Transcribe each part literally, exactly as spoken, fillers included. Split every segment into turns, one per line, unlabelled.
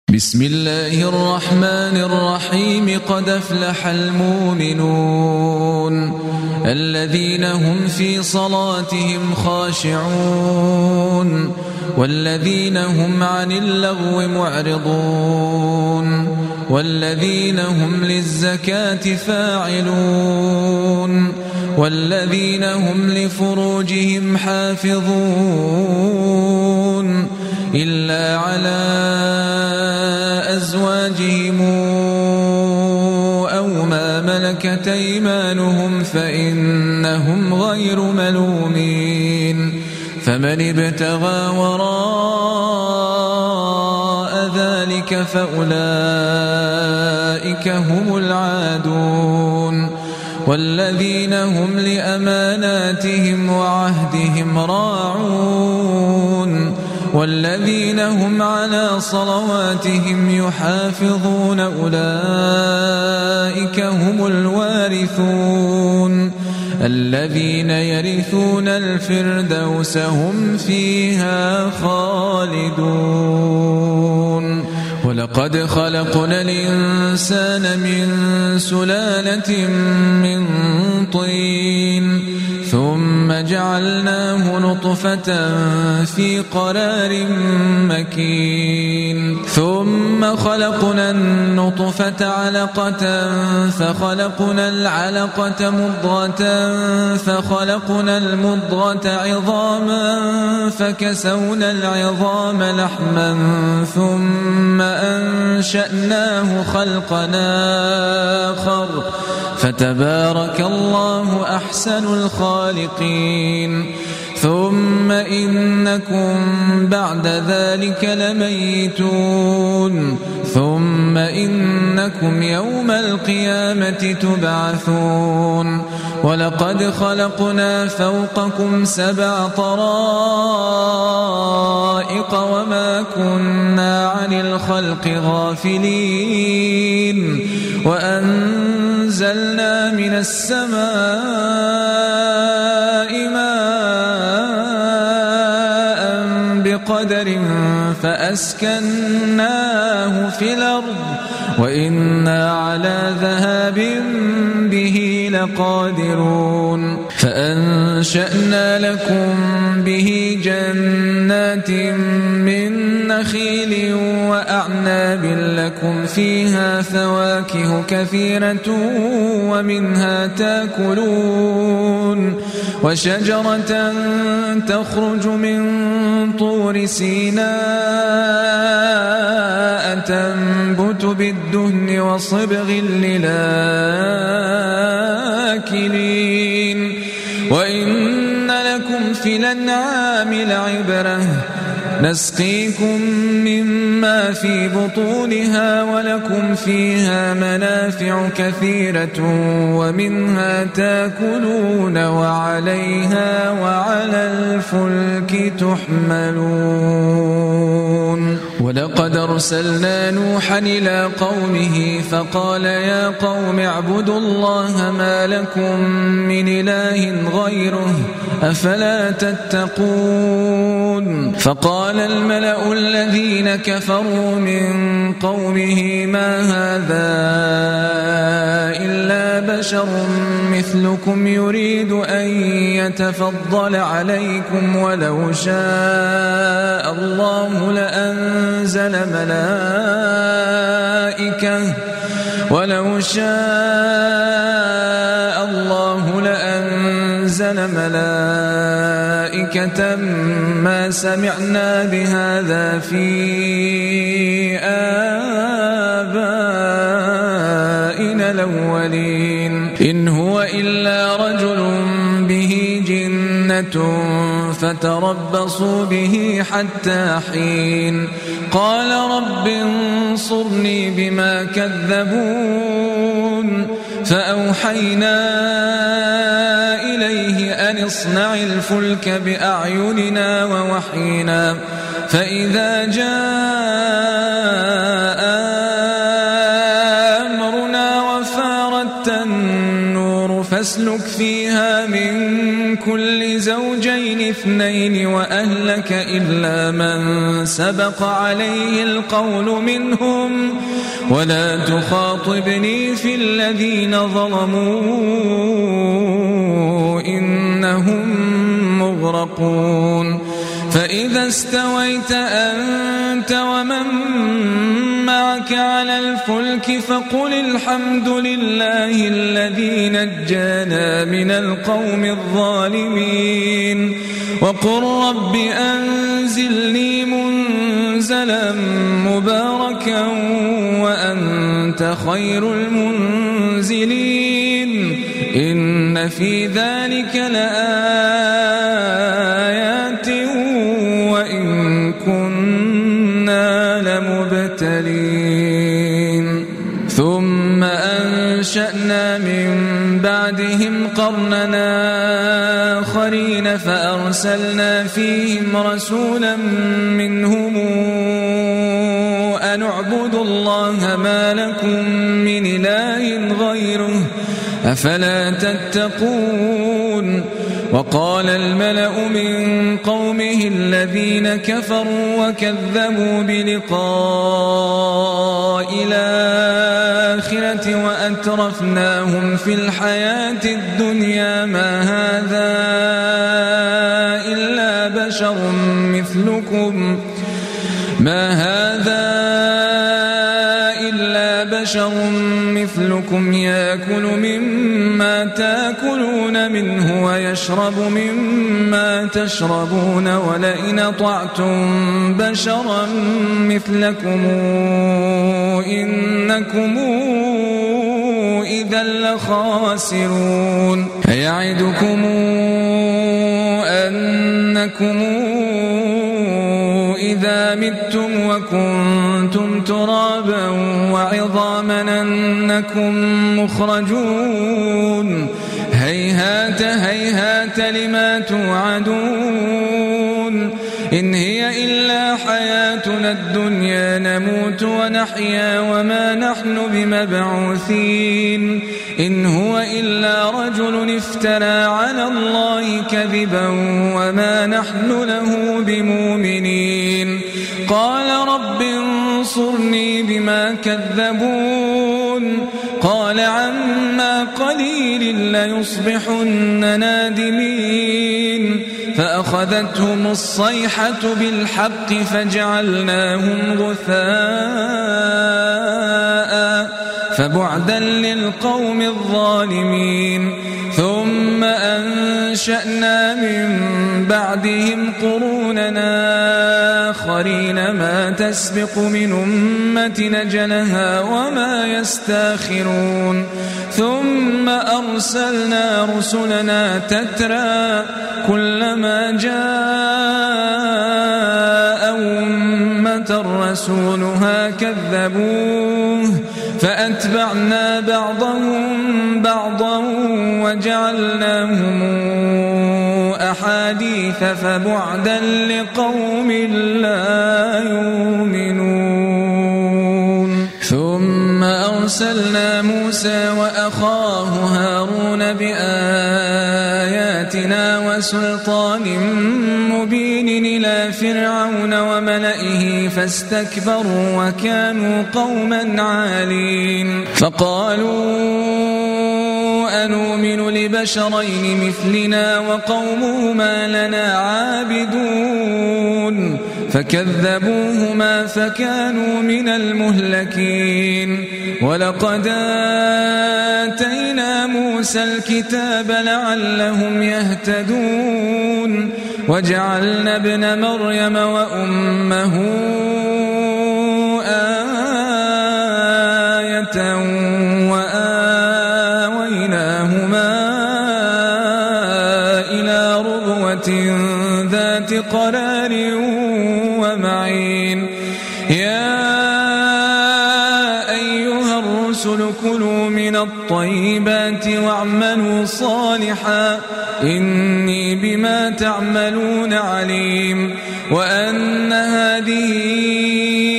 بسم الله الرحمن الرحيم. قد أفلح المؤمنون الذين هم في صلاتهم خاشعون والذين هم عن اللغو معرضون والذين هم للزكاة فاعلون والذين هم لفروجهم حافظون إلا على أزواجهم أو ما ملكت أيمانهم فإنهم غير ملومين. فمن ابتغى وراء ذلك فأولئك هم العادون والذين هم لأماناتهم وعهدهم راعون والذين هم على صلواتهم يحافظون أولئك هم الوارثون الذين يرثون الفردوس هم فيها خالدون. ولقد خلقنا الإنسان من سلالة من طين ثم جعلناه نطفة في قرار مكين ثم خلقنا النطفة علقة فخلقنا العلقة مضغة فخلقنا المضغة عظاما فكسونا العظام لحما ثم أنشأناه خلقنا آخر فتبارك الله أحسن الخالقين. ثم إنكم بعد ذلك لميتون ثم إنكم يوم القيامة تبعثون. ولقد خلقنا فوقكم سبع طرائق وما كنا عن الخلق غافلين وأنزلنا من السماء ماء بقدر فأسكناه في الأرض وإنا على ذهاب به لقادرون. فأنشأنا لكم به جنات من نخيل وأعناب لكم فيها فواكه كثيرة ومنها تأكلون وشجرة تخرج من طور سيناء تنبت بالدهن وصبغ للآكلين وإن لكم في الأنعام لعبرة نسقيكم مما في بطونها ولكم فيها منافع كثيرة ومنها تأكلون وعليها وعلى الفلك تحملون. ولقد أرسلنا نوحا إلى قومه فقال يا قوم اعبدوا الله ما لكم من إله غيره أفلا تتقون. فقال الملأ الذين كفروا من قومه ما هذا إلا بشر مثلكم يريد أن يتفضل عليكم ولو شاء الله لأنزل ملائكة ولو شاء الله لأنزل ملائكة ما سمعنا بهذا في آبائنا الأولين إن هو إلا رجل به جنة فتربصوا به حتى حين. قال رب انصرني بما كذبون فأوحينا إليه أن اصنع الفلك بأعيننا ووحينا فإذا جاء أمرنا وفارت النور فاسلك فيها من من كل زوجين اثنين وأهلك إلا من سبق عليه القول منهم ولا تخاطبني في الذين ظلموا إنهم مغرقون فإذا استويت أنت ومن معك على الفلك فقل الحمد لله الذي نجانا من القوم الظالمين وقل رب أنزلني منزلا مباركا وأنت خير المنزلين إن في ذلك لآيات وإن كنا لمبتلين ثم أنشأنا من بعدهم قرننا آخرين فأرسلنا فيهم رسولا منهم أن اعبدوا الله ما لكم من إله غيره أفلا تتقون وقال الملأ من قومه الذين كفروا وكذبوا بلقاء الآخرة وأترفناهم في الحياة الدنيا ما هذا إلا بشر مثلكم ما هذا إلا بشر مثلكم يأكل مما تأكلون منه ويشرب مما تشربون ولئن أطعتم بشرا مثلكم إنكم إذا لخاسرون يعدكم أنكم إذا متم وكنتم ترابا وعظاما أنكم مخرجون هيهات هيهات لما توعدون إن هي إلا حياتنا الدنيا نموت ونحيا وما نحن بمبعوثين إن هو إلا رجل افترى على الله كذبا وما نحن له بمؤمنين قال رب انصرني بما كذبون قال عما قليل ليصبحن نادمين فأخذتهم الصيحة بالحق فجعلناهم غثاء فبعدا للقوم الظالمين ثم أنشأنا من بعدهم قروننا آخرين ما تسبق من أمة نجلها وما يستاخرون ثم أرسلنا رسلنا تترى كلما جاء أمة رسولها كذبوه فأتبعنا بعضهم بعضا وجعلناهم أحاديث فبعدا لقوم لا يؤمنون ثم أرسلنا موسى وأخاه هارون بآياتنا وسلطان مبين إلى فرعون وملئه فاستكبروا وكانوا قوما عالين فقالوا أنؤمن لبشرين مثلنا وقومهما لنا عابدون فكذبوهما فكانوا من المهلكين ولقد آتينا موسى الكتاب لعلهم يهتدون وجعلنا ابن مريم وأمه آية وآويناهما إلى ربوة ذات قرار ومعين يا أيها الرسل كلوا من الطيبات واعملوا صالحا إني بما تعملون عليم وأن هذه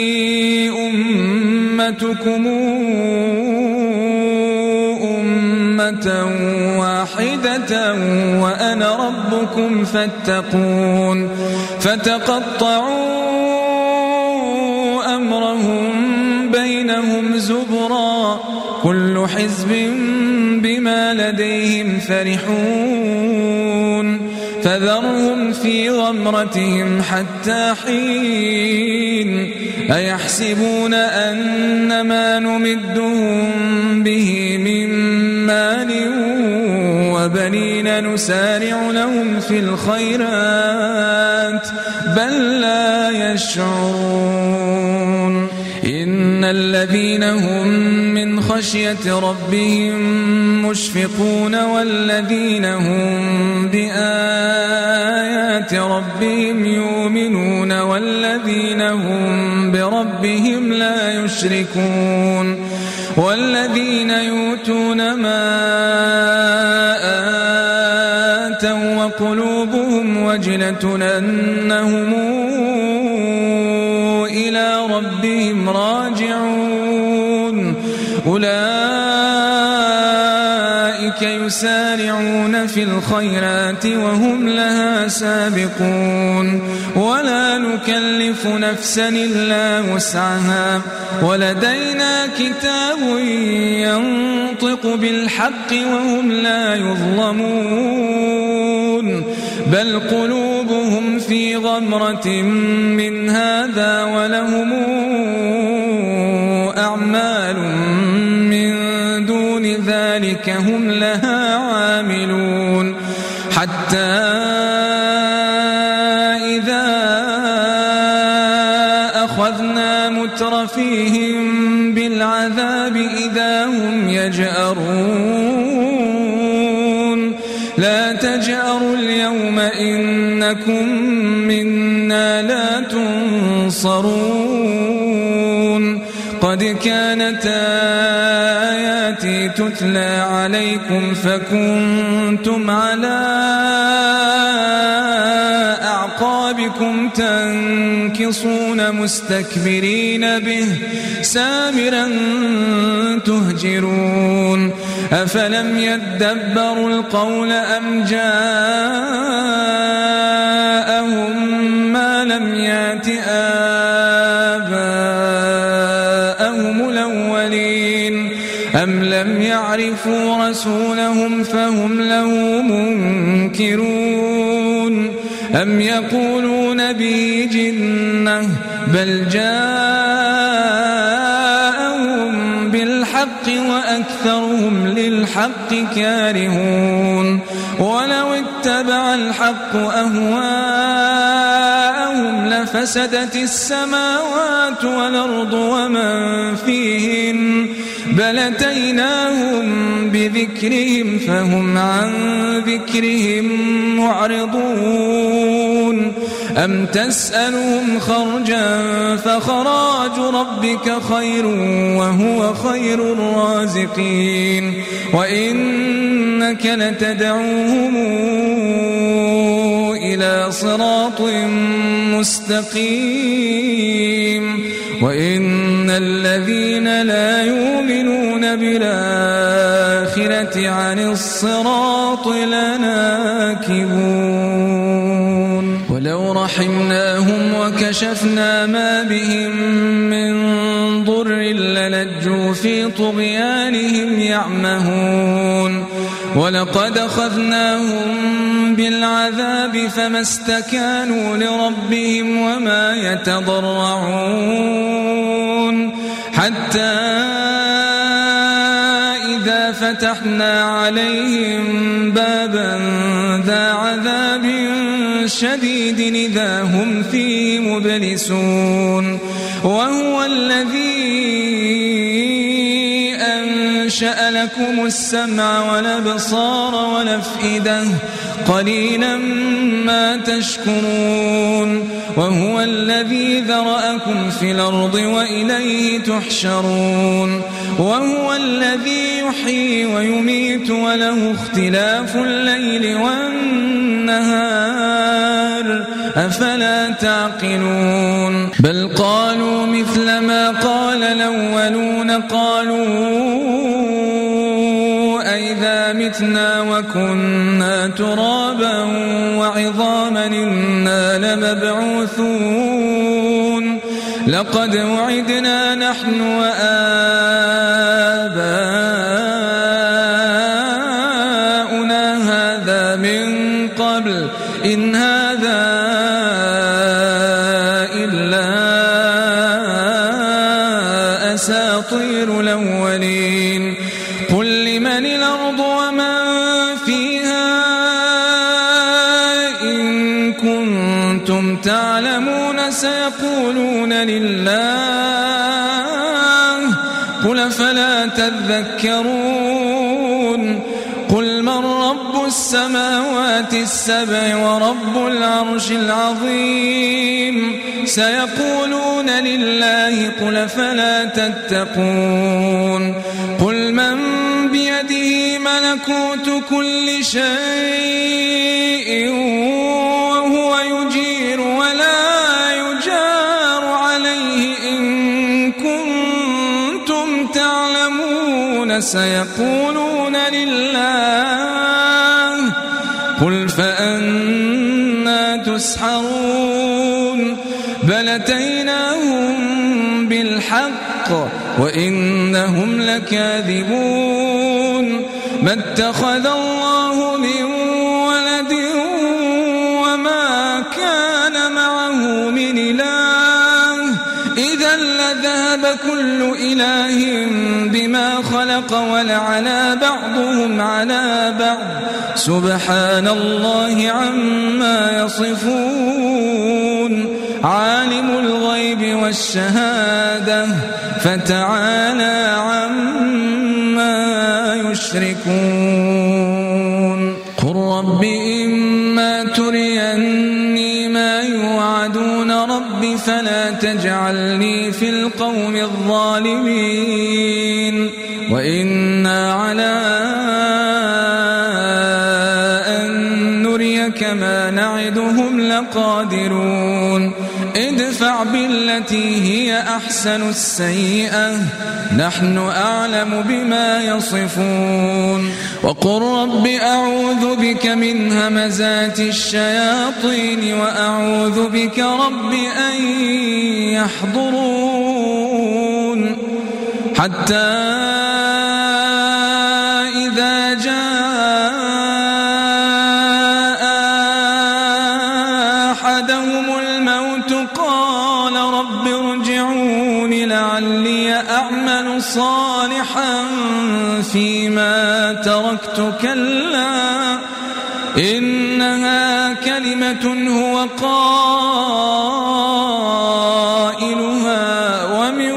أمتكم أمة واحدة وأنا ربكم فاتقون فتقطعوا أمرهم بينهم زبرا كل حزب بما لديهم فرحون فذرهم في غمرتهم حتى حين أيحسبون أن ما نمدهم به من مال وبنين نسارع لهم في الخيرات بل لا يشعرون إن الذين هم من خشية ربهم مشفقون والذين هم بآيات ربهم يؤمنون والذين هم بربهم لا يشركون والذين يؤتون ما آتوا وقلوبهم وجلة أنهم إلى ربهم راجعون أولئك يسارعون في الخيرات وهم لها سابقون ولا نكلف نفسا إلا وسعها ولدينا كتاب ينطق بالحق وهم لا يظلمون بل قلوبهم في غمرة من هذا ولهم أعمال من دون ذلك هم لها عاملون حتى إذا أخذنا مترفيهم بالعذاب إذا هم يجأرون لا تجأروا اليوم إنكم منا لا تنصرون قد كانت آياتي تتلى عليكم فكنتم على أعقابكم تنكصون مستكبرين به سامرا تهجرون أفلم يدبروا القول أم جاءهم ما لم يأت آباءهم الأولين أم لم يعرفوا رسولهم فهم له منكرون أم يقولون به جنة بل جاءهم بالحق وأكثرهم للحق كارهون ولو اتبع الحق أهواءهم لفسدت السماوات والأرض ومن فيهن بل أتيناهم بذكرهم فهم عن ذكرهم معرضون أم تسألهم خرجا فخراج ربك خير وهو خير الرازقين وإنك لتدعوهم إلى صراط مستقيم وإن الذين لا يؤمنون بالآخرة عن الصراط لناكبون ولو رحمناهم وكشفنا ما بهم من ضر للجوا في طغيانهم يعمهون ولقد أخذناهم بالعذاب فما استكانوا لربهم وما يتضرعون حتى إذا فتحنا عليهم بابا ذا عذاب شديد إذا هم فيه مبلسون وهو الذي أنشأ لكم السمع والأبصار والأفئدة قليلا ما تشكرون وهو الذي ذرأكم في الأرض وإليه تحشرون وهو الذي يحيي ويميت وله اختلاف الليل والنهار أفلا تعقلون بل قالوا مثل ما قال الأولون قالوا أئذا متنا وكنا ترابا وعظاما إنا لمبعوثون لقد وعدنا نحن وآباؤنا هذا من قبل إن هذا إلا أساطير الأولين قل لمن الأرض ومن فيها إن كنتم تعلمون سيقولون لله قل فلا تذكرون قل من رب السماوات السبع ورب العرش العظيم سيقولون لله قل فلا تتقون قل من بيده ملكوت كل شيء وهو يجير ولا يجار عليه إن كنتم تعلمون سيقولون لله قل فأنا تسحرون بل أتيناهم بالحق وإنهم لكاذبون ما اتخذ الله من ولد وما كان معه من إله إذا لذهب كل إله بما خلق ولعلى بعضهم على بعض سبحان الله عما يصفون عالم الغيب والشهادة فتعالى عما يشركون قل رب إما تريني ما يوعدون رب فلا تجعلني في القوم الظالمين وإنا على أن نريك ما نعدهم لقادرون ادفع بالتي هي أحسن السيئة نحن أعلم بما يصفون وقل رب أعوذ بك من همزات الشياطين وأعوذ بك رب أن يحضرون حتى إذا جاء أحدهم الموت قال رب ارجعون لعلي أعمل صالحا فيما تركت كلا إنها كلمة هو قائلها ومن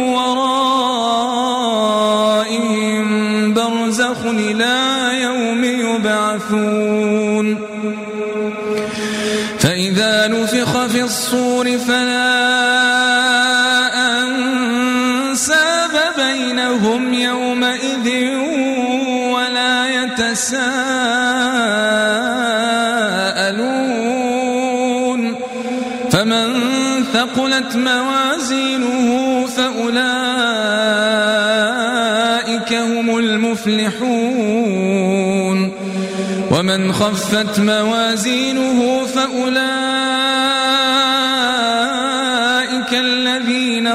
ورائهم برزخ إلى يوم يبعثون فإذا نفخ في الصور فلا أنساب بينهم يومئذ ولا يتساءلون فمن ثقلت موازينه فأولئك هم المفلحون ومن خفت موازينه فأولئك الذين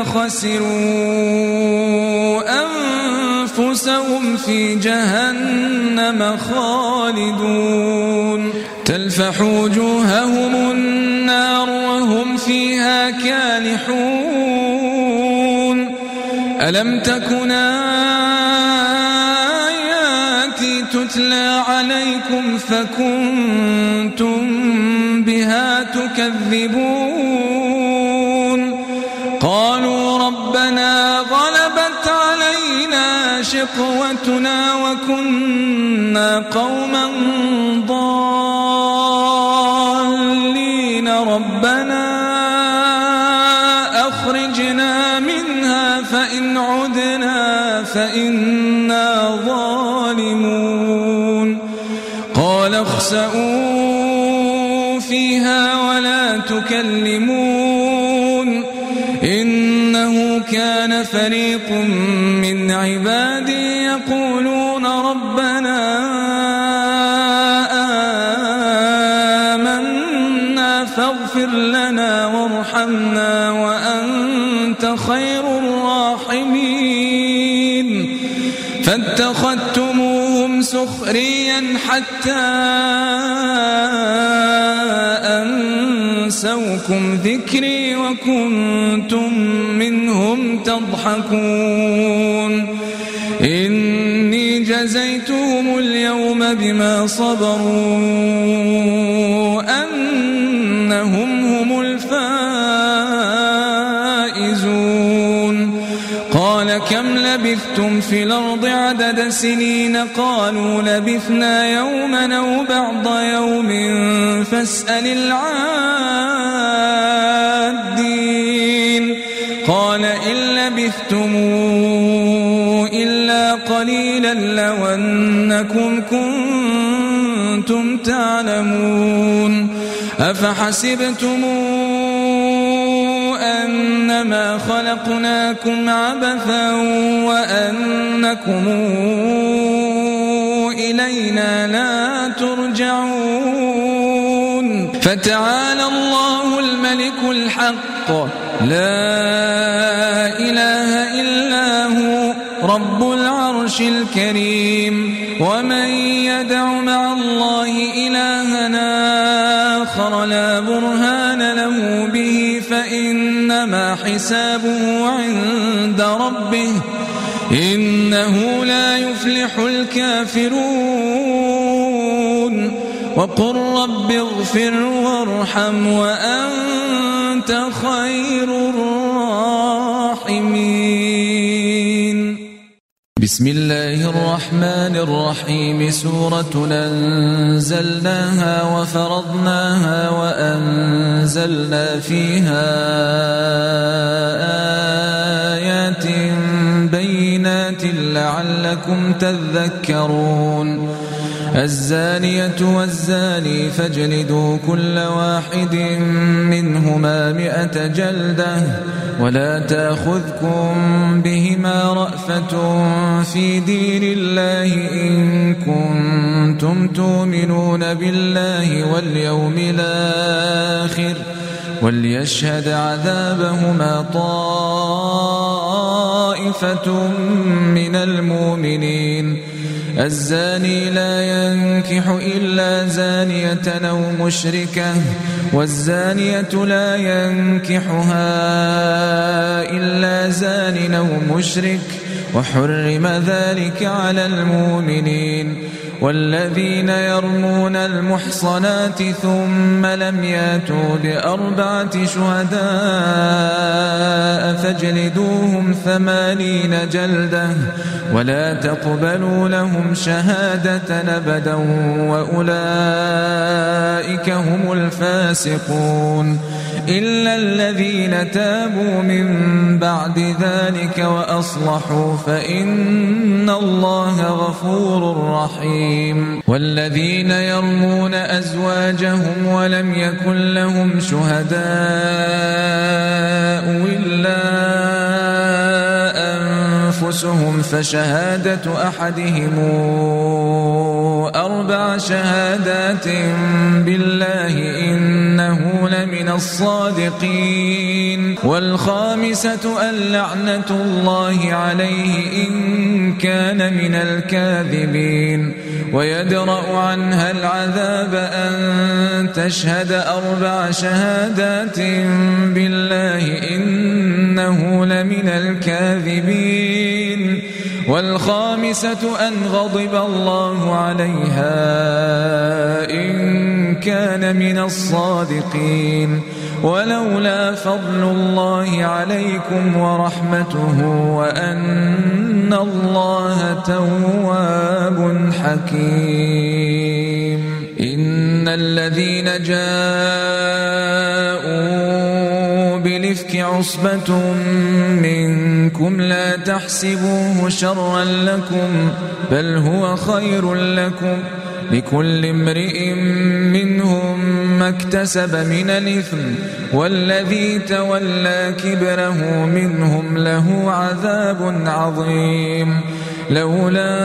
خسروا أنفسهم في جهنم خالدون تلفح وجوههم النار وهم فيها كالحون ألم تكن آياتي تتلى عليكم فكنتم بها تكذبون قالوا ربنا غلبت علينا شقوتنا وكنا قوما ضالين ربنا أخرجنا منها فإن عدنا فإنا ظالمون قال اخسئوا فيها ولا تكلمون إنه كان فريق من عبادي يقولون ربنا فاتخذتموهم سخريا حتى أنسوكم ذكري وكنتم منهم تضحكون إني جزيتهم اليوم بما صبروا أنهم هم الفائزون قال كم لبثتم في الأرض عدد سنين قالوا لبثنا يوما أو بعض يوم فاسأل العادين قال إن لبثتم إلا قليلا لو أنكم كنتم تعلمون أفحسبتم أنما خلقناكم عبثا وأنكم إلينا لا ترجعون فتعالى الله الملك الحق لا إله إلا هو رب العرش الكريم ومن يدع مع الله إلهنا آخر لا برهان له به فإنما حسابه عند ربه إنه لا يفلح الكافرون وقل رب اغفر وارحم وأنت خير الراحمين بسم الله الرحمن الرحيم سورة أنزلناها وفرضناها وأنزلنا فيها آيات بينات لعلكم تذكرون الزانية والزاني فاجلدوا كل واحد منهما مئة جلدة ولا تأخذكم بهما رأفة في دين الله إن كنتم تؤمنون بالله واليوم الآخر وليشهد عذابهما طائفة من المؤمنين الزاني لا ينكح إلا زانية أو مشركة والزانية لا ينكحها إلا زان أو مشرك وحرم ذلك على المؤمنين والذين يرمون المحصنات ثم لم ياتوا بأربعة شهداء فاجلدوهم ثمانين جلدة ولا تقبلوا لهم شهادة أبدا وأولئك هم الفاسقون إلا الذين تابوا من بعد ذلك وأصلحوا فإن الله غفور رحيم والذين يرمون أزواجهم ولم يكن لهم شهداء إلا أنفسهم فشهادة أحدهم أربع شهادات بالله إنه لمن الصادقين والخامسة اللعنة الله عليه إن كان من الكاذبين ويدرأ عنها العذاب أن تشهد أربع شهادات بالله إنه لمن الكاذبين والخامسة أن غضب الله عليها إن كان من الصادقين ولولا فضل الله عليكم ورحمته وأن الله تواب حكيم إن الذين جاءوا بالإفك عصبة منكم لا تحسبوه شرا لكم بل هو خير لكم لكل امرئ منهم ما اكتسب من الإثم والذي تولى كبره منهم له عذاب عظيم لولا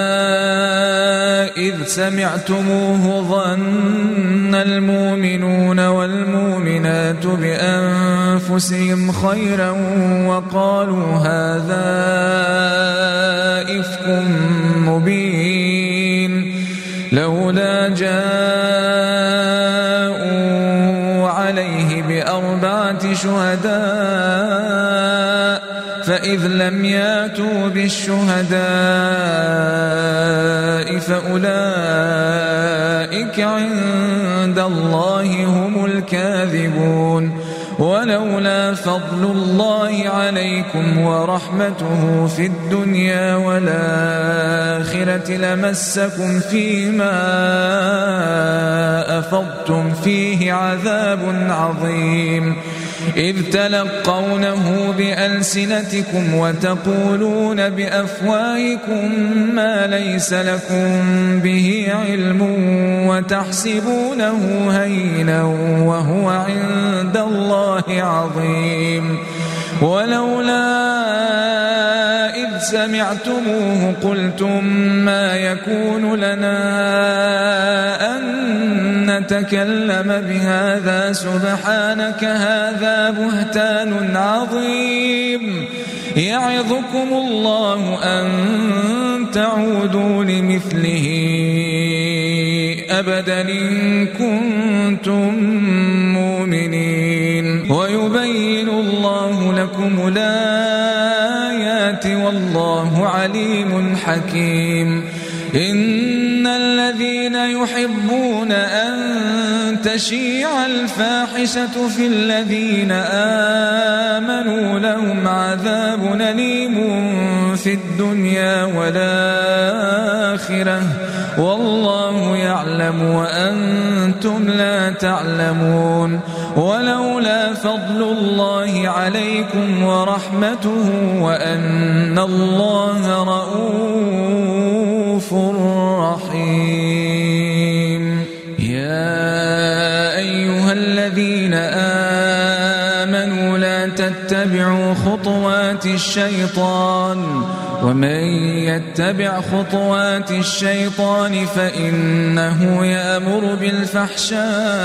إذ سمعتموه ظن المؤمنون والمؤمنات بأنفسهم خيرا وقالوا هذا إفك شهداء فإذ لم ياتوا بالشهداء فأولئك عند الله هم الكاذبون ولولا فضل الله عليكم ورحمته في الدنيا والآخرة لمسكم فيما أفضتم فيه عذاب عظيم إذ تلقونه بألسنتكم وتقولون بأفواهكم ما ليس لكم به علم وتحسبونه هينا وهو عند الله عظيم ولولا إذ سمعتموه قلتم ما يكون لنا أن نتكلم بهذا سبحانك هذا بهتان عظيم يعظكم الله أن تعودوا لمثله أبدا إن كنتم مؤمنين ويبين الله لكم الآيات والله عليم حكيم إن الذين يحبون أن تشيع الفاحشة في الذين آمنوا لهم عذاب أليم في الدنيا والآخرة والله يعلم وأنتم لا تعلمون ولولا فضل الله عليكم ورحمته وأن الله رؤوف رحيم يا أيها الذين آمنوا لا تتبعوا خطوات الشيطان ومن يتبع خطوات الشيطان فإنه يأمر بالفحشاء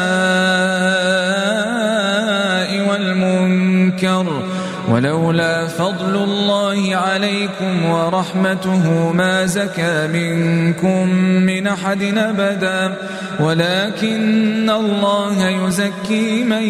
والمنكر ولولا فضل الله عليكم ورحمته ما زكى منكم من أحد أبدا ولكن الله يزكي من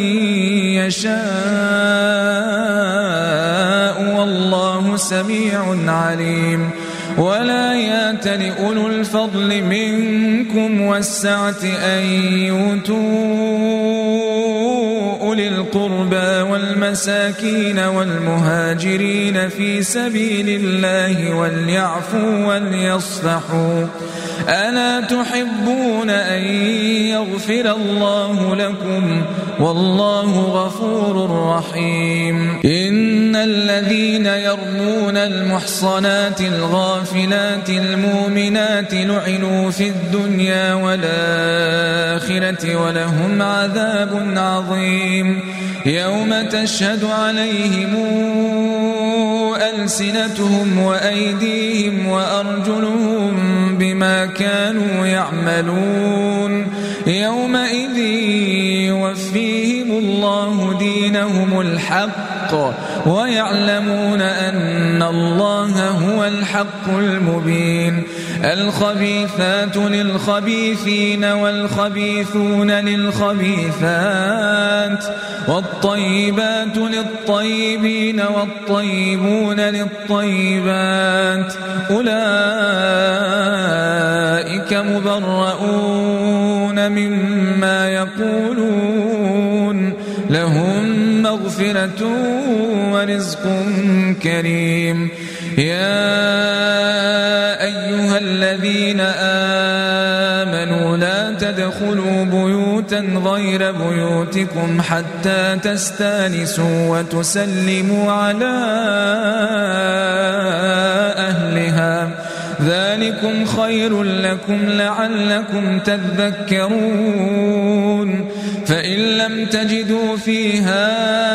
يشاء والله سميع عليم ولا يأتل أولو الفضل منكم والسعة أن يؤتوا أولي القربى والمساكين والمهاجرين في سبيل الله وليعفوا وليصفحوا ألا تحبون أن يغفر الله لكم والله غفور رحيم إن الذين يرمون المحصنات الغافلات المؤمنات لعنوا في الدنيا والآخرة ولهم عذاب عظيم يوم تشهد عليهم ألسنتهم وأيديهم وأرجلهم بما كانوا يعملون يومئذ يوفيهم الله دينهم الحق ويعلمون أن الله هو الحق المبين الخبيثات للخبيثين والخبيثون للخبيثات والطيبات للطيبين والطيبون للطيبات أولئك مبرؤون مما يقولون لهم مغفرة ورزق كريم يا أيها الذين آمنوا لا تدخلوا بيوتا غير بيوتكم حتى تستانسوا وتسلموا على أهلها ذلكم خير لكم لعلكم تذكرون فإن لم تجدوا فيها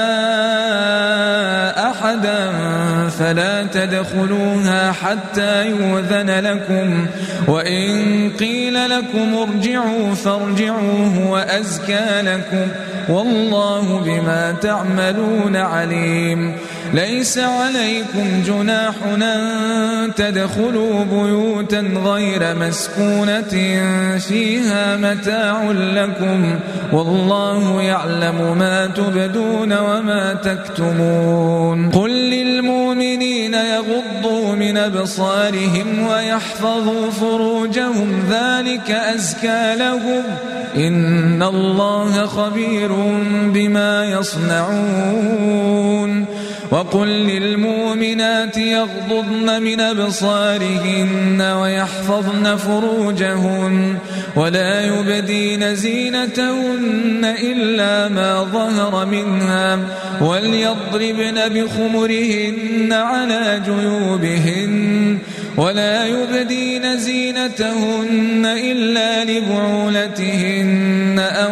أحدا فلا تدخلوها حتى يؤذن لكم وإن قيل لكم ارجعوا فارجعوا هو أزكى لكم والله بما تعملون عليم ليس عليكم جناح أن تدخلوا بيوتا غير مسكونة فيها متاع لكم والله يعلم ما تبدون وما تكتمون قل للمؤمنين يغضوا من أبصارهم ويحفظوا فروجهم ذلك أزكى لهم إن الله خبير بما يصنعون وقل للمؤمنات يغضضن من أبصارهن ويحفظن فروجهن ولا يبدين زينتهن إلا ما ظهر منها وليضربن بخمرهن على جيوبهن ولا يبدين زينتهن إلا لبعولتهن أو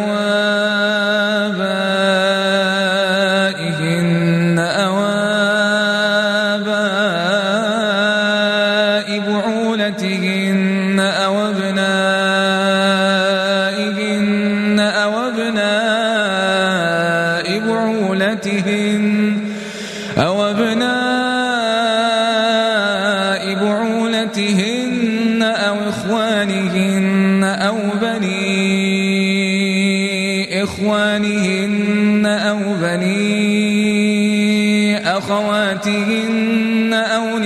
آبائهن أو آباء بعولتهن أو أبنائهن أو أبناء بعولتهن أو أبناء بعولتهن أو إخوانهن أو بني إخوانهن أو بني أخواتهن أو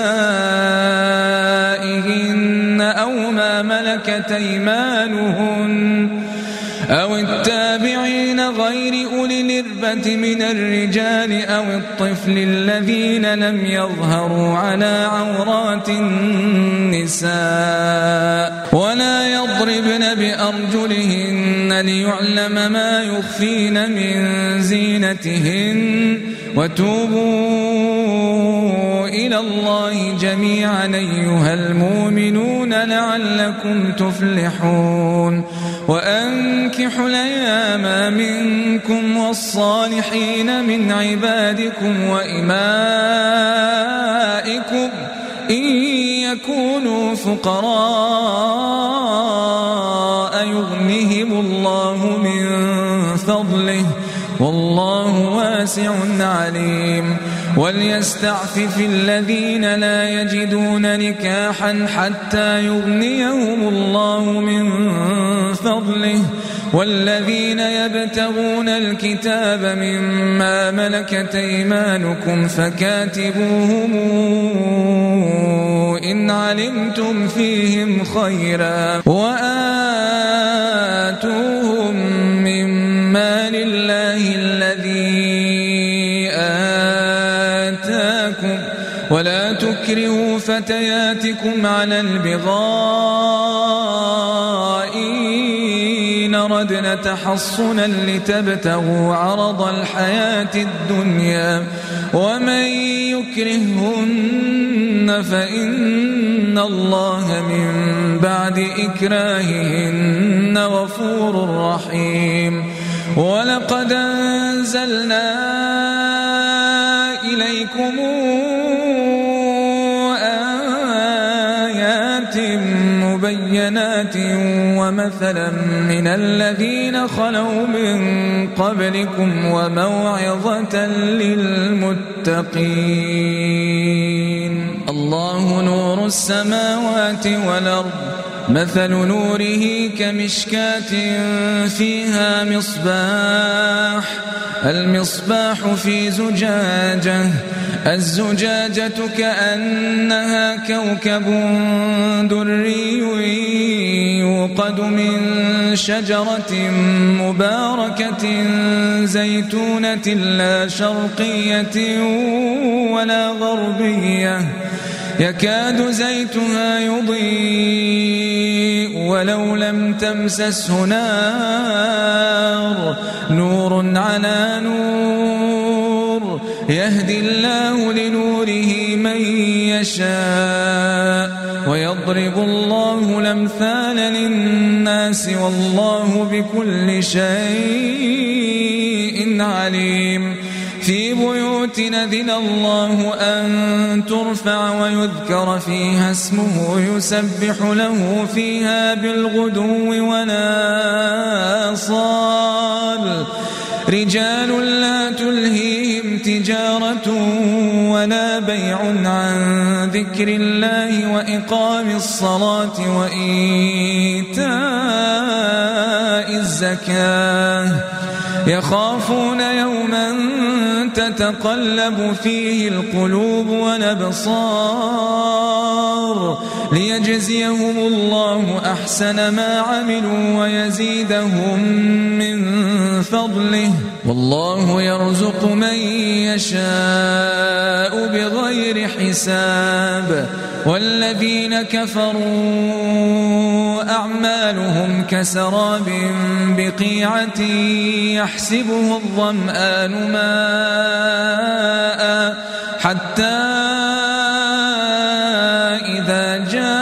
نسائهن أو ما ملكت أيمانهن أو التابعين غير أولي الإربة من الرجال أو الطفل الذين لم يظهروا على عورات النساء ولا يضربن بأرجلهن ليعلم ما يخفين من زينتهن وتوبوا إلى الله جميعا أيها المؤمنون لعلكم تفلحون وأنكحوا الأيام منكم والصالحين من عبادكم وإمائكم إن يكونوا فقراء يغنهم الله من فضله والله واسع عليم وليستعفف الذين لا يجدون نكاحا حتى يغنيهم الله من فضله والذين يبتغون الكتاب مما ملكت أيمانكم فكاتبوهم إن علمتم فيهم خيرا وآتوهم مما لله الذي آتاكم ولا تكرهوا فتياتكم على البغاء إن ردنا تحصنا لتبتغوا عرض الحياة الدنيا ومن يكرهن فإن الله من بعد إكراههن غفور رحيم ولقد أنزلنا إليكم آيات مبينات ومثلا من الذين خلوا من قبلكم وموعظة للمتقين الله نور السماوات والأرض مثل نوره كمشكاة فيها مصباح المصباح في زجاجة الزجاجة كأنها كوكب دري يوقد من شجرة مباركة زيتونة لا شرقية ولا غربية يكاد زيتها يضيء ولو لم تمسسه نار نور على نور يهدي الله لنوره من يشاء ويضرب الله الأمثال للناس والله بكل شيء عليم في بيوت أذن الله أن ترفع ويذكر فيها اسمه يسبح له فيها بالغدو والآصال رجال لا تلهيهم تجارة بيع عن ذكر الله وإقام الصلاة وإيتاء الزكاة يخافون يوما تتقلب فيه القلوب والأبصار ليجزيهم الله أحسن ما عملوا ويزيدهم من فضله والله يرزق من يشاء بغير حساب. والذين كفروا أعمالهم كسراب بقيعة يحسبه الظمآن ماء حتى إذا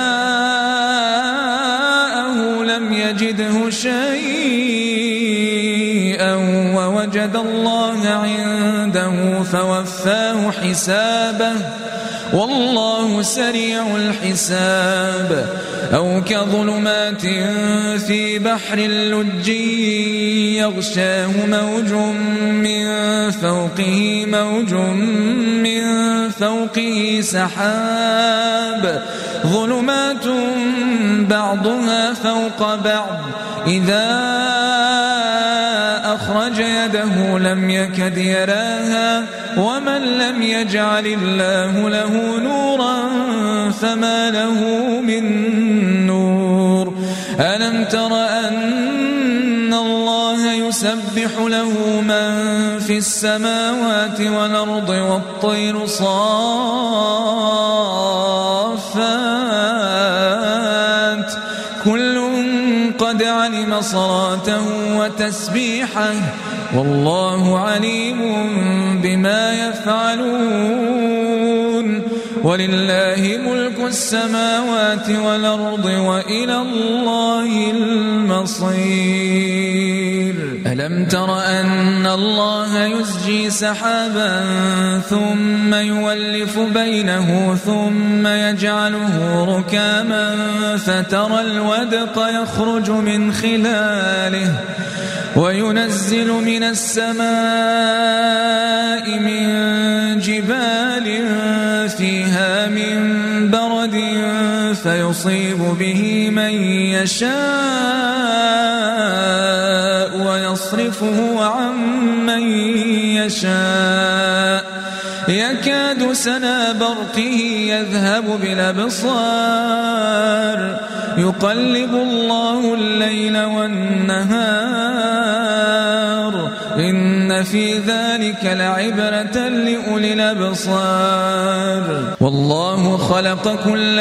جاءه لم يجده شيئا ووجد الله عنده فوفاه حسابه والله سريع الحساب. أو كظلمات في بحر اللج يغشاه موج من فوقه موج من فوقه سحاب ظلمات بعضها فوق بعض إذا أخرج يده لم يكد يراها ومن لم يجعل الله له نورا فما له من نور. ألم تر أن الله يسبح له من في السماوات والأرض والطير صافات كل قد علم صلاته وتسبيحه والله عليم بما يفعلون. ولله ملك السماوات والأرض وإلى الله المصير. ألم تر أن الله يزجي سحابا ثم يولف بينه ثم يجعله ركاما فترى الودق يخرج من خلاله وينزل من السماء من جبال فيها من برد فيصيب به من يشاء ويصرفه عن من يشاء يكاد سنا برقه يذهب بالأبصار يقلب الله الليل والنهار إن في ذلك لعبرة لأولي الأبصار. والله خلق كل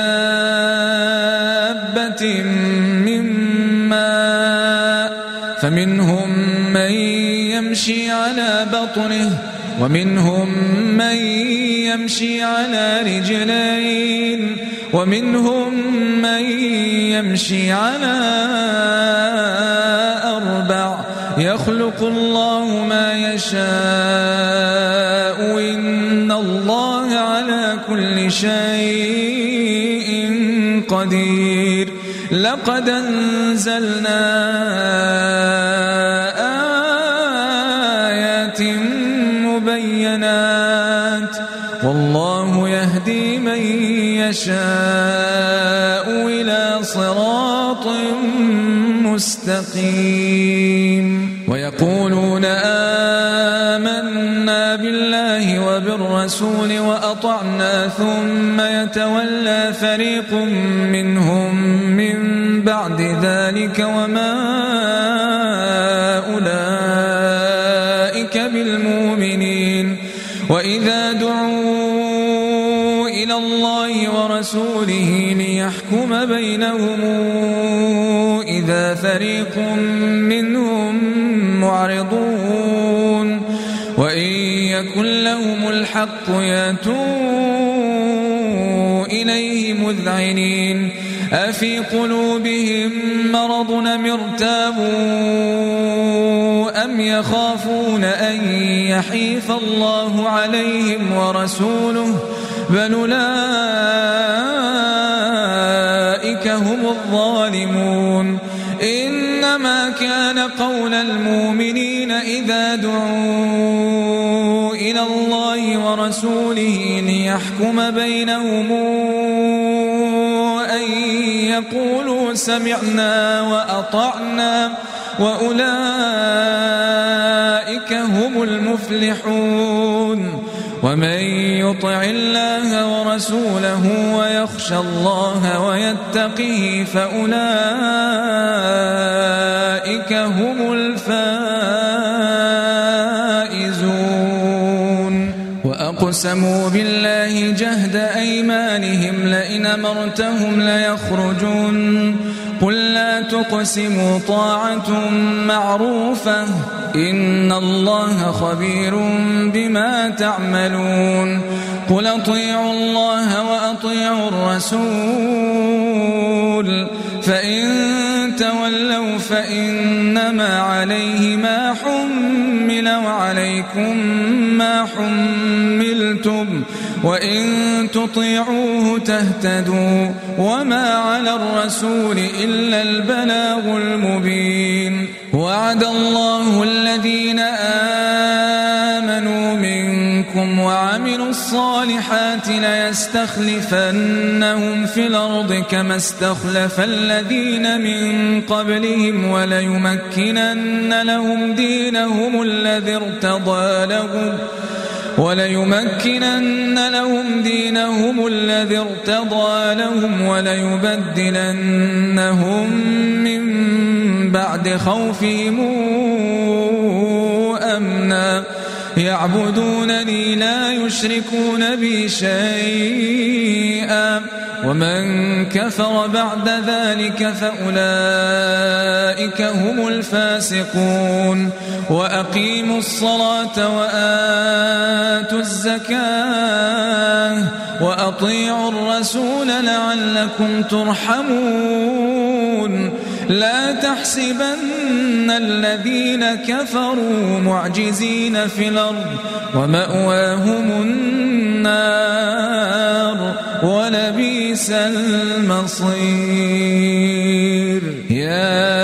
دابة من ماء فمنهم من يمشي على بطنه ومنهم من يمشي على رجلين ومنهم من يمشي على أربع يخلق الله ما يشاء إن الله على كل شيء قدير. لقد أنزلنا آيات مبينات والله يهدي من يشاء إلى صراط مستقيم. ويقولون آمنا بالله وبالرسول وأطعنا ثم يتولى فريق منهم من بعد ذلك وما أولئك بالمؤمنين. وإذا دعوا إلى الله ورسوله ليحكم بينهم إذا فريق منهم معرضون وإن يكن لهم الحق يأتوا إليه مذعنين. أفي قلوبهم مرض أم ارتابوا أم يخافون أن يحيف الله عليهم ورسوله بل أولئك هم الظالمون. إنما كان قول المؤمنين إذا دعوا إلى الله ورسوله يحكم بينهم أن يقولوا سمعنا وأطعنا وأولئك هم المفلحون ومن يطع الله ورسوله ويخشى الله ويتقه فأولئك هم الفائزون وأقسموا بالله جهد أيمانهم لئن أمرتهم ليخرجون قل لا تقسموا طاعة معروفة إن الله خبير بما تعملون قل أطيعوا الله وأطيعوا الرسول فإن تولوا فإنما عليه ما حمل وعليكم ما حملتم وإن تطيعوه تهتدوا وما على الرسول إلا البلاغ المبين وعد الله الذين آمنوا منكم وعملوا الصالحات ليستخلفنهم في الأرض كما استخلف الذين من قبلهم وليمكنن لهم دينهم الذي ارتضى لهم وليمكنن لهم دينهم الذي ارتضى لهم وليبدلنهم من بعد خوفهم أمنا يعبدونني لا يشركون بي شيئا ومن كفر بعد ذلك فأولئك هم الفاسقون وأقيموا الصلاة وآتوا الزكاة وأطيعوا الرسول لعلكم ترحمون لا تحسبن الذين كفروا معجزين في الأرض ومأواهم النار ولبئس المصير يا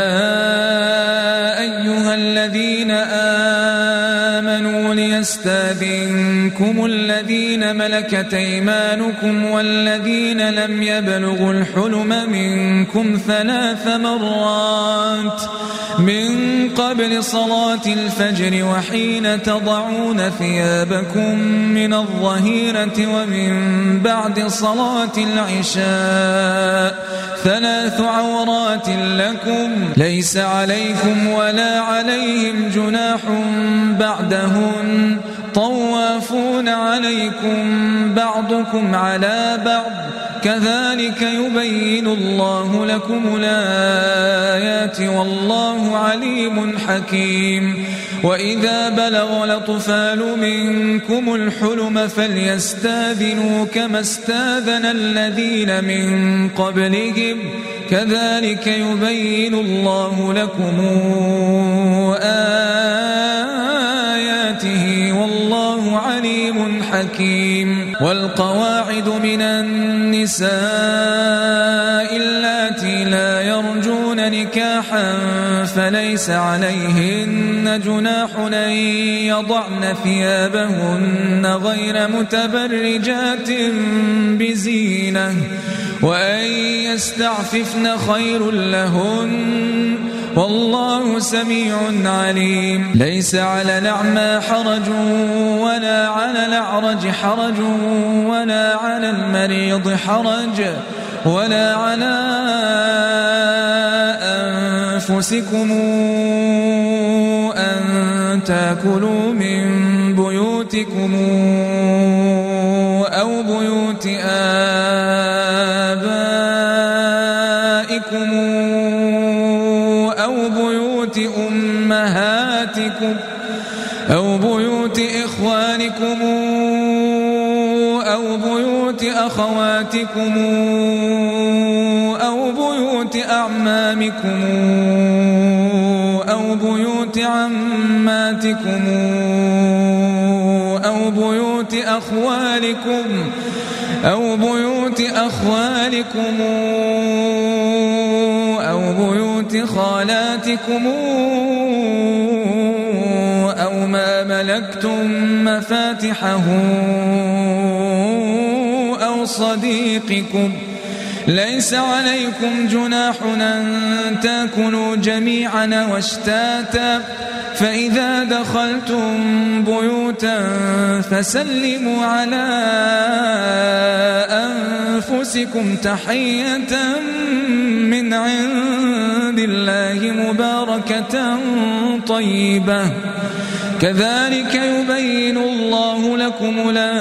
أيها الذين آمنوا ليستأذنكم الذين ملكت أيمانكم والذين لم يبلغوا الحلم منكم ثلاث مرات من قبل صلاة الفجر وحين تضعون ثيابكم من الظهيرة ومن بعد صلاة العشاء ثلاث عورات لكم ليس عليكم ولا عليهم جناح بعدهن طوافون عليكم بعضكم على بعض كذلك يبين الله لكم الآيات والله عليم حكيم وإذا بلغ الأطفال منكم الحلم فليستاذنوا كما استاذن الذين من قبلهم كذلك يبين الله لكم آياته والله عليم حكيم والقواعد من النساء اللاتي لا يرجون نكاحا فليس عليهن جناح أن يضعن ثيابهن غير متبرجات بزينة وأن يستعففن خير لهن والله سميع عليم ليس على الأعمى حرج ولا على الأعرج حرج ولا على المريض حرج ولا على أنفسكم أن تأكلوا من بيوتكم أو بيوت آبائكم أو بيوت أمهاتكم أو بيوت إخوانكم أو بيوت أخواتكم أو بيوت أعمامكم أو بيوت عماتكم أو بيوت أخوالكم أو بيوت أخوالكم أو بيوت خالاتكم أو ما ملكتم مفاتحه أو صديقكم ليس عليكم جناح أن تأكلوا جميعا واشتاتا فإذا دخلتم بيوتا فسلموا على أنفسكم تحية من عند الله مباركة طيبة كذلك يبين الله لكم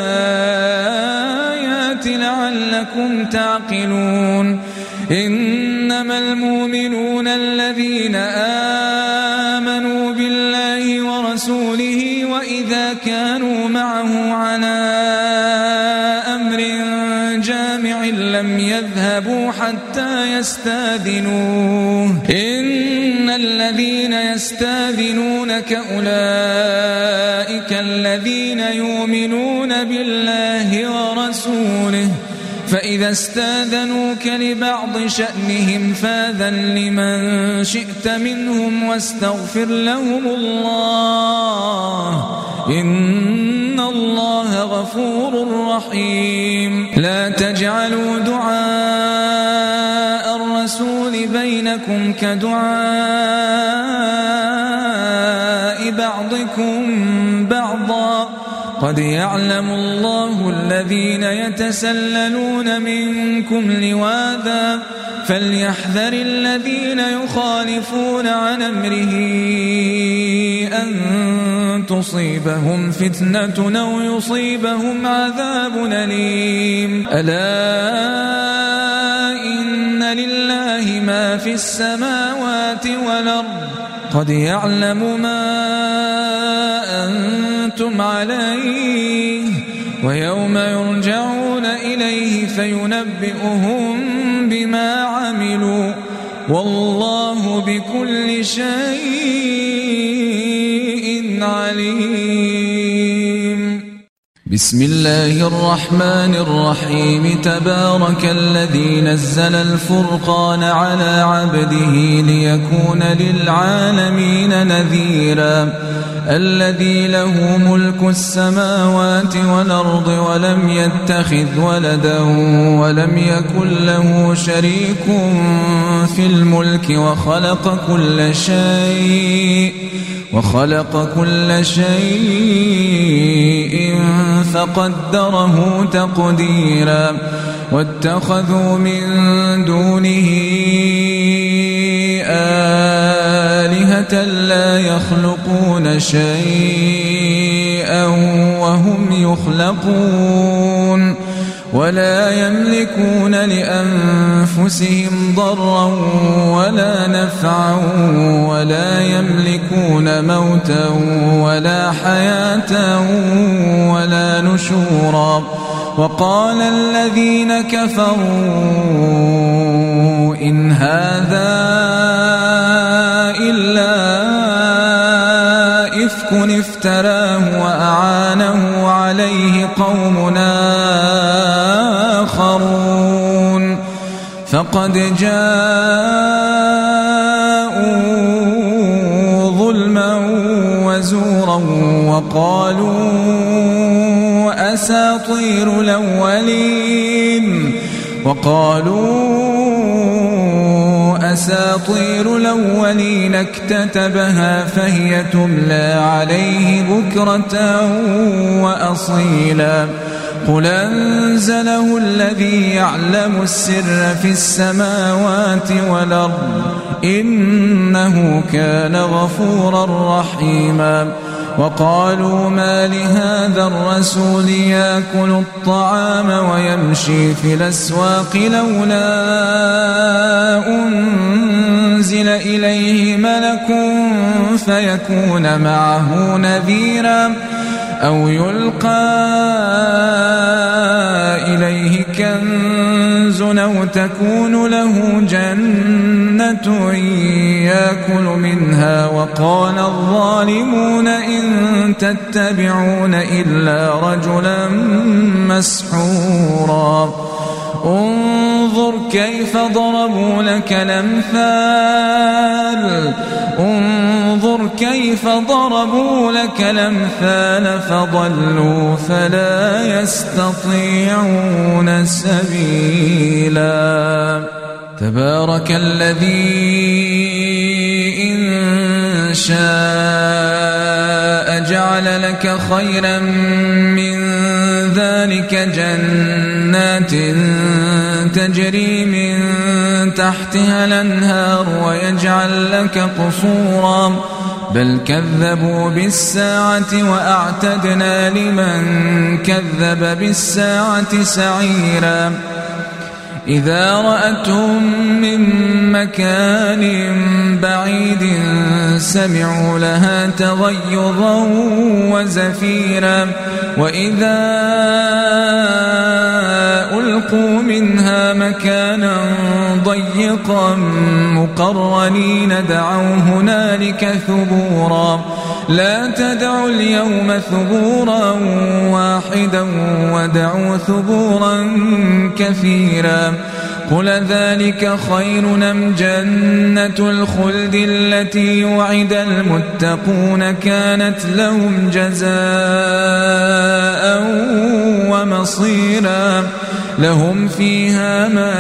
الآيات لعلكم تعقلون إنما المؤمنون الذين آمنوا بالله ورسوله وإذا كانوا معه على أمر جامع لم يذهبوا حتى يستاذنوه إن الذين يستاذنونك أولئك الذين يؤمنون بالله ورسوله فإذا استاذنوك لبعض شأنهم فاذن لمن شئت منهم واستغفر لهم الله إن الله غفور رحيم لا تجعلوا دعاء الرسول بينكم كدعاء بعضكم بعضا قد يعلم الله الذين يتسللون منكم لواذا فليحذر الذين يخالفون عن أمره أن تصيبهم فتنة أو يصيبهم عذاب أليم ألا إن لله ما في السماوات والأرض قد يعلم ما أنتم عليه ويوم يرجعون إليه فينبئهم بما عملوا والله بكل شيء عليم بسم الله الرحمن الرحيم تبارك الذي نزل الفرقان على عبده ليكون للعالمين نذيرا الذي له ملك السماوات والأرض ولم يتخذ ولدا ولم يكن له شريك في الملك وخلق كل شيء وخلق كل شيء فقدره تقديرا واتخذوا من دونه آلهة لا يخلقون شيئا وهم يخلقون ولا يملكون لأنفسهم ضرا ولا نفعا ولا يملكون موتا ولا حياة ولا نشورا وقال الذين كفروا إن هذا إلا إفك افتراه وأعانه عليه قومنا آخرون فقد جاءوا ظلما وزورا وقالوا أساطير الأولين وقالوا أساطير الأولين اكتتبها فهي تملى عليه بكرة وأصيلا قل أنزله الذي يعلم السر في السماوات والأرض إنه كان غفورا رحيما وقالوا ما لهذا الرسول يأكل الطعام ويمشي في الأسواق لولا أنزل إليه ملك فيكون معه نذيرا أو يلقى إليه كنز أو تكون له جنة يأكل منها وقال الظالمون إن تتبعون إلا رجلا مسحورا انظر كيف ضربوا لك الأمثال انظر كيف ضربوا لك الأمثال فضلوا فلا يستطيعون سبيلا تبارك الذي إن شاء جعل لك خيرا من ذلك جنات تجري من تحتها الأنهار ويجعل لك قصورا بل كذبوا بالساعة وأعتدنا لمن كذب بالساعة سعيرا إذا رأتهم من مكان بعيد سمعوا لها تغيظا وزفيرا وإذا ألقوا منها مكانا ضيقا مقرنين دعوا هنالك ثبورا لا تدعوا اليوم ثبورا واحدا ودعوا ثبورا كثيرا قل ذلك خير أم جنة الخلد التي وعد المتقون كانت لهم جزاء ومصيرا لهم فيها ما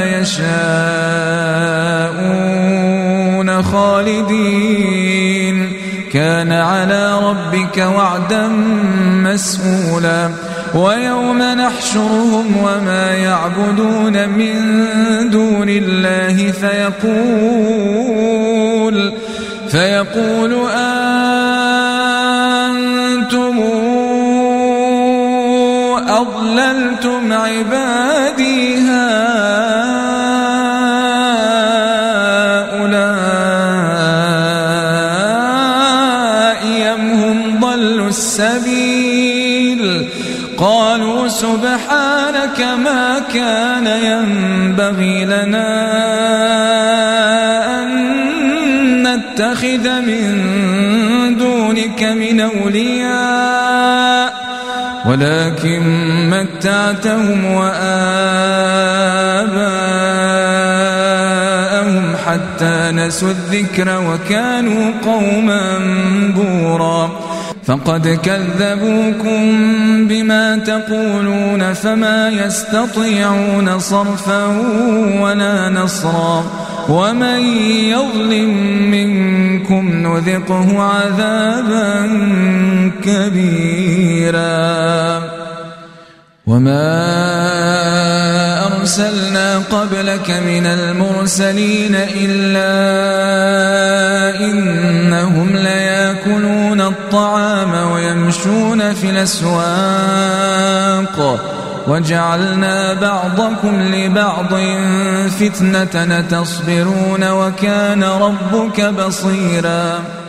يشاءون خالدين كان على ربك وعدا مسئولا ويوم نحشرهم وما يعبدون من دون الله فيقول فيقول أنتم أضللتم عبادي هؤلاء أم هم ضلوا السبيل قالوا سبحانك ما كان ينبغي لنا أن نتخذ من دونك من أولياء ولكن متعتهم وآباءهم حتى نسوا الذكر وكانوا قوما بورا فقد كذبوكم بما تقولون فما يستطيعون صرفا ولا نصرا ومن يظلم منكم نذقه عذابا كبيرا وما أرسلنا قبلك من المرسلين إلا إنهم ليأكلون الطعام ويمشون في الأسواق وجعلنا بعضكم لبعض فتنة تصبرون وكان ربك بصيرا